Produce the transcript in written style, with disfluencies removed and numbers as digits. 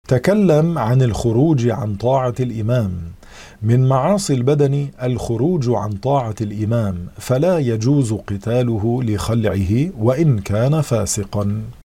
تكلم عن الخروج عن طاعة الإمام. من معاصي البدن الخروج عن طاعة الإمام، فلا يجوز قتاله لخلعه وإن كان فاسقا.